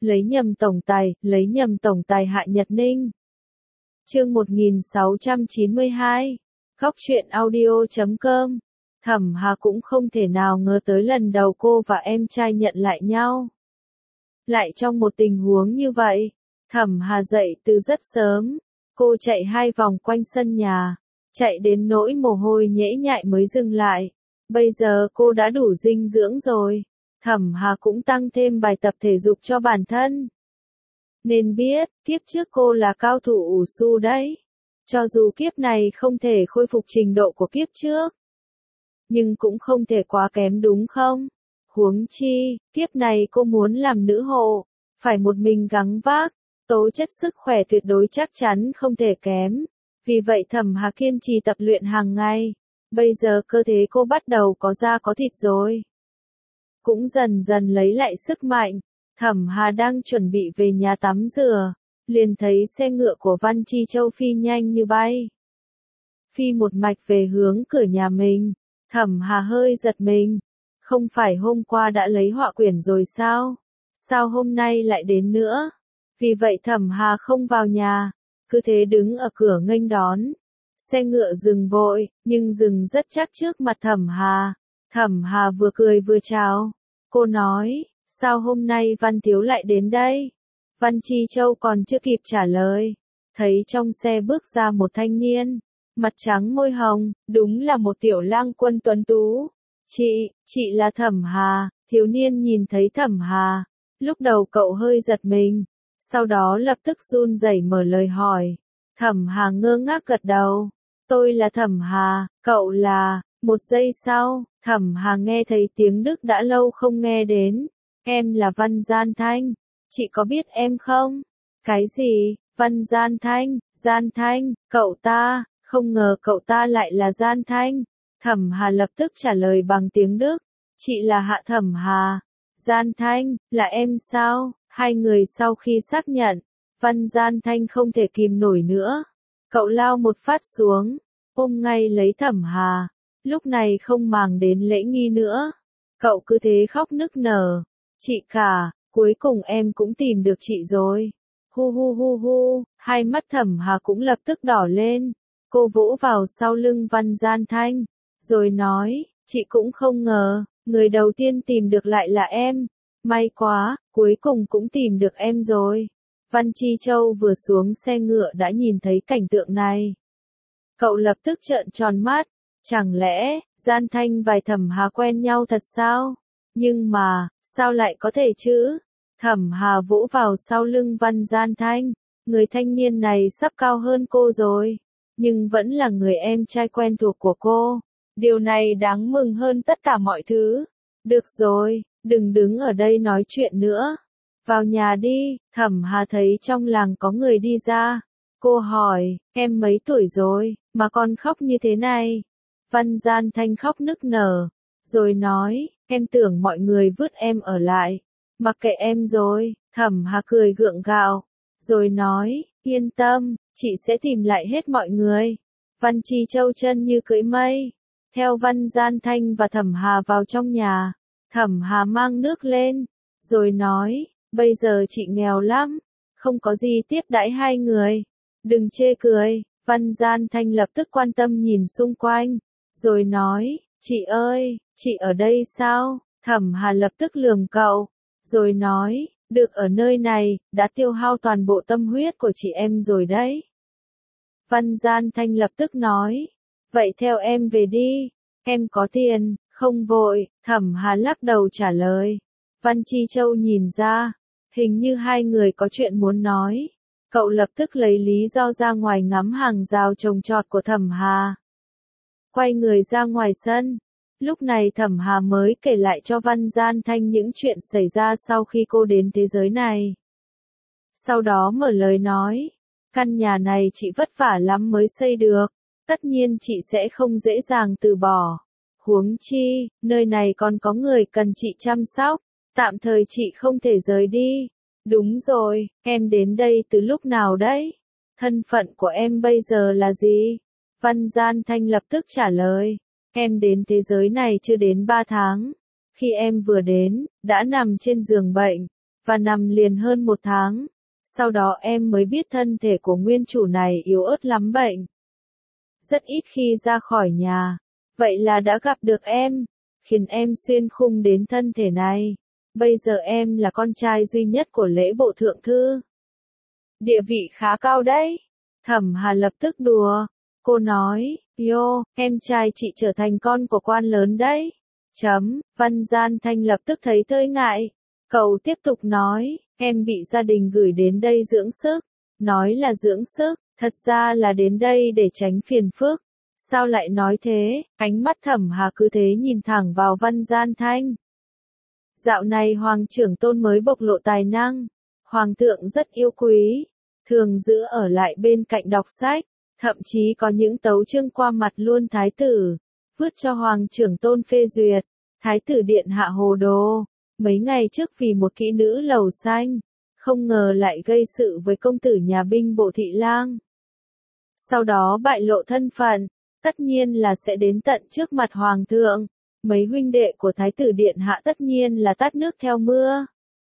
lấy nhầm tổng tài Hạ Nhật Ninh. Chương 1692, Góc truyện audio.com. Thẩm Hà cũng không thể nào ngờ tới lần đầu cô và em trai nhận lại nhau. Lại trong một tình huống như vậy, Thẩm Hà dậy từ rất sớm, cô chạy 2 vòng quanh sân nhà, chạy đến nỗi mồ hôi nhễ nhại mới dừng lại. Bây giờ cô đã đủ dinh dưỡng rồi. Thẩm Hà cũng tăng thêm bài tập thể dục cho bản thân. Nên biết, kiếp trước cô là cao thủ ủ su đấy. Cho dù kiếp này không thể khôi phục trình độ của kiếp trước, nhưng cũng không thể quá kém đúng không? Huống chi, kiếp này cô muốn làm nữ hộ, phải một mình gắng vác, tố chất sức khỏe tuyệt đối chắc chắn không thể kém. Vì vậy Thẩm Hà kiên trì tập luyện hàng ngày. Bây giờ cơ thể cô bắt đầu có da có thịt rồi. Cũng dần dần lấy lại sức mạnh. Thẩm Hà đang chuẩn bị về nhà tắm rửa, liền thấy xe ngựa của Văn Chi Châu phi nhanh như bay. Phi một mạch về hướng cửa nhà mình. Thẩm Hà hơi giật mình. Không phải hôm qua đã lấy họa quyển rồi sao? Sao hôm nay lại đến nữa? Vì vậy Thẩm Hà không vào nhà, cứ thế đứng ở cửa nghênh đón. Xe ngựa dừng vội, nhưng dừng rất chắc trước mặt Thẩm Hà. Thẩm Hà vừa cười vừa chào. Cô nói, sao hôm nay Văn Thiếu lại đến đây? Văn Chi Châu còn chưa kịp trả lời. Thấy trong xe bước ra một thanh niên, mặt trắng môi hồng, đúng là một tiểu lang quân tuấn tú. Chị là Thẩm Hà. Thiếu niên nhìn thấy Thẩm Hà. Lúc đầu cậu hơi giật mình, sau đó lập tức run rẩy mở lời hỏi. Thẩm Hà ngơ ngác gật đầu. Tôi là Thẩm Hà, cậu là... Một giây sau, Thẩm Hà nghe thấy tiếng Đức đã lâu không nghe đến. Em là Văn Gian Thanh. Chị có biết em không? Cái gì? Văn Gian Thanh, Gian Thanh, cậu ta, không ngờ cậu ta lại là Gian Thanh. Thẩm Hà lập tức trả lời bằng tiếng Đức. Chị là Hạ Thẩm Hà. Gian Thanh, là em sao? Hai người sau khi xác nhận, Văn Gian Thanh không thể kìm nổi nữa. Cậu lao một phát xuống, ôm ngay lấy Thẩm Hà. Lúc này không màng đến lễ nghi nữa. Cậu cứ thế khóc nức nở. Chị cả, cuối cùng em cũng tìm được chị rồi. Hu hu hu hu, hai mắt Thẩm Hà cũng lập tức đỏ lên. Cô vỗ vào sau lưng Văn Gian Thanh, rồi nói, chị cũng không ngờ, người đầu tiên tìm được lại là em. May quá, cuối cùng cũng tìm được em rồi. Văn Chi Châu vừa xuống xe ngựa đã nhìn thấy cảnh tượng này. Cậu lập tức trợn tròn mắt. Chẳng lẽ, Gian Thanh và Thẩm Hà quen nhau thật sao? Nhưng mà, sao lại có thể chứ? Thẩm Hà vỗ vào sau lưng Văn Gian Thanh. Người thanh niên này sắp cao hơn cô rồi, nhưng vẫn là người em trai quen thuộc của cô. Điều này đáng mừng hơn tất cả mọi thứ. Được rồi, đừng đứng ở đây nói chuyện nữa. Vào nhà đi. Thẩm Hà thấy trong làng có người đi ra. Cô hỏi, em mấy tuổi rồi, mà con khóc như thế này? Văn Gian Thanh khóc nức nở, rồi nói, em tưởng mọi người vứt em ở lại, mặc kệ em rồi. Thẩm Hà cười gượng gạo, rồi nói, yên tâm, chị sẽ tìm lại hết mọi người. Văn Chi Châu chân như cưỡi mây, theo Văn Gian Thanh và Thẩm Hà vào trong nhà. Thẩm Hà mang nước lên, rồi nói, bây giờ chị nghèo lắm, không có gì tiếp đãi hai người, đừng chê cười. Văn Gian Thanh lập tức quan tâm nhìn xung quanh, rồi nói, chị ơi, chị ở đây sao? Thẩm Hà lập tức lườm cậu, rồi nói, được ở nơi này, đã tiêu hao toàn bộ tâm huyết của chị em rồi đấy. Văn Gian Thanh lập tức nói, vậy theo em về đi, em có tiền, không vội. Thẩm Hà lắc đầu trả lời. Văn Chi Châu nhìn ra, hình như hai người có chuyện muốn nói. Cậu lập tức lấy lý do ra ngoài ngắm hàng rào trồng trọt của Thẩm Hà. Quay người ra ngoài sân. Lúc này Thẩm Hà mới kể lại cho Văn Gian Thanh những chuyện xảy ra sau khi cô đến thế giới này. Sau đó mở lời nói, căn nhà này chị vất vả lắm mới xây được, tất nhiên chị sẽ không dễ dàng từ bỏ. Huống chi, nơi này còn có người cần chị chăm sóc, tạm thời chị không thể rời đi. Đúng rồi, em đến đây từ lúc nào đấy? Thân phận của em bây giờ là gì? Văn Gian Thanh lập tức trả lời, em đến thế giới này chưa đến 3 tháng. Khi em vừa đến, đã nằm trên giường bệnh. và nằm liền hơn 1 tháng. Sau đó em mới biết thân thể của nguyên chủ này yếu ớt lắm, bệnh rất ít khi ra khỏi nhà. Vậy là đã gặp được em, khiến em xuyên khung đến thân thể này. Bây giờ em là con trai duy nhất của lễ bộ thượng thư. Địa vị khá cao đấy. Thẩm Hà lập tức đùa. Cô nói, yo, em trai chị trở thành con của quan lớn đấy. Văn Gian Thanh lập tức thấy hơi ngại. Cậu tiếp tục nói, em bị gia đình gửi đến đây dưỡng sức. Nói là dưỡng sức, thật ra là đến đây để tránh phiền phức. Sao lại nói thế? Ánh mắt Thẩm Hà cứ thế nhìn thẳng vào Văn Gian Thanh. Dạo này Hoàng trưởng tôn mới bộc lộ tài năng. Hoàng thượng rất yêu quý. Thường giữ ở lại bên cạnh đọc sách. Thậm chí có những tấu chương qua mặt luôn thái tử. Vứt cho Hoàng trưởng tôn phê duyệt. Thái tử điện hạ hồ đồ. Mấy ngày trước vì một kỹ nữ lầu xanh. Không ngờ lại gây sự với công tử nhà binh bộ thị lang. Sau đó bại lộ thân phận. Tất nhiên là sẽ đến tận trước mặt Hoàng thượng. Mấy huynh đệ của Thái tử điện hạ tất nhiên là tát nước theo mưa.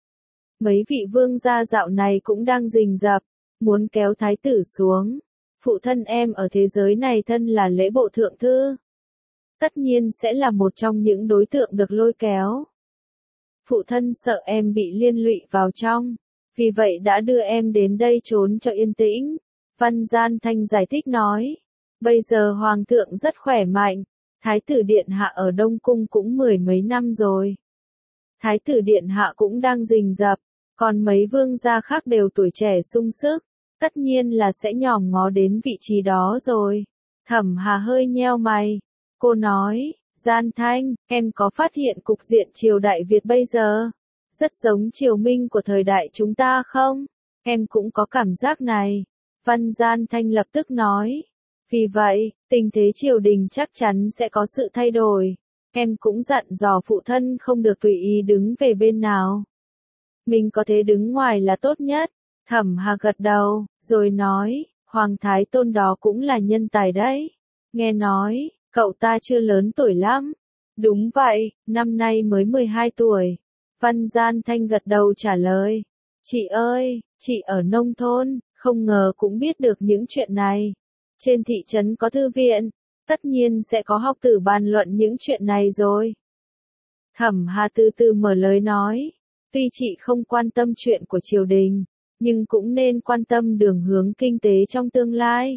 Mấy vị vương gia dạo này cũng đang rình rập, muốn kéo Thái tử xuống. Phụ thân em ở thế giới này thân là lễ bộ thượng thư. Tất nhiên sẽ là một trong những đối tượng được lôi kéo. Phụ thân sợ em bị liên lụy vào trong, vì vậy đã đưa em đến đây trốn cho yên tĩnh. Văn Gian Thanh giải thích nói, bây giờ Hoàng thượng rất khỏe mạnh. Thái tử điện hạ ở Đông Cung cũng 10 mấy năm rồi. Thái tử điện hạ cũng đang rình rập, còn mấy vương gia khác đều tuổi trẻ sung sức, tất nhiên là sẽ nhòm ngó đến vị trí đó rồi. Thẩm Hà hơi nheo mày, cô nói, Gian Thanh, em có phát hiện cục diện triều đại Việt bây giờ rất giống triều Minh của thời đại chúng ta không? Em cũng có cảm giác này. Văn Gian Thanh lập tức nói. Vì vậy, tình thế triều đình chắc chắn sẽ có sự thay đổi. Em cũng dặn dò phụ thân không được tùy ý đứng về bên nào. Mình có thể đứng ngoài là tốt nhất. Thẩm Hà gật đầu, rồi nói, Hoàng Thái Tôn đó cũng là nhân tài đấy. Nghe nói, cậu ta chưa lớn tuổi lắm. Đúng vậy, năm nay mới 12 tuổi. Văn Gian Thanh gật đầu trả lời. Chị ơi, chị ở nông thôn, không ngờ cũng biết được những chuyện này. Trên thị trấn có thư viện, tất nhiên sẽ có học tử bàn luận những chuyện này rồi. Thẩm Hà từ từ mở lời nói, tuy chị không quan tâm chuyện của triều đình, nhưng cũng nên quan tâm đường hướng kinh tế trong tương lai.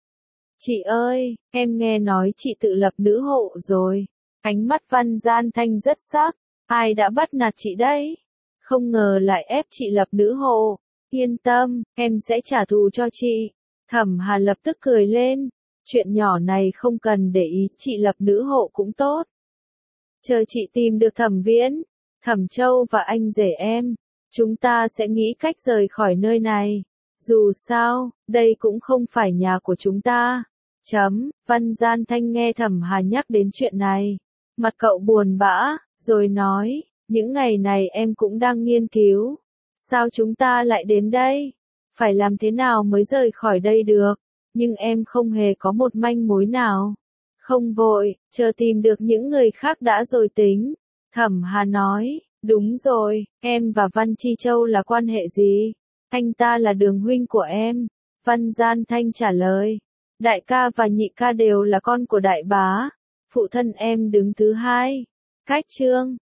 Chị ơi, em nghe nói chị tự lập nữ hộ rồi. Ánh mắt Văn Gian Thanh rất sắc, ai đã bắt nạt chị đấy? Không ngờ lại ép chị lập nữ hộ. Yên tâm, em sẽ trả thù cho chị. Thẩm Hà lập tức cười lên, chuyện nhỏ này không cần để ý, chị lập nữ hộ cũng tốt. Chờ chị tìm được Thẩm Viễn, Thẩm Châu và anh rể em, chúng ta sẽ nghĩ cách rời khỏi nơi này. Dù sao, đây cũng không phải nhà của chúng ta. Văn Gian Thanh nghe Thẩm Hà nhắc đến chuyện này, mặt cậu buồn bã, rồi nói, những ngày này em cũng đang nghiên cứu. Sao chúng ta lại đến đây? Phải làm thế nào mới rời khỏi đây được? Nhưng em không hề có một manh mối nào. Không vội, chờ tìm được những người khác đã rồi tính. Thẩm Hà nói, đúng rồi, em và Văn Chi Châu là quan hệ gì? Anh ta là đường huynh của em. Văn Gian Thanh trả lời, đại ca và nhị ca đều là con của đại bá. Phụ thân em đứng thứ hai. Cách chương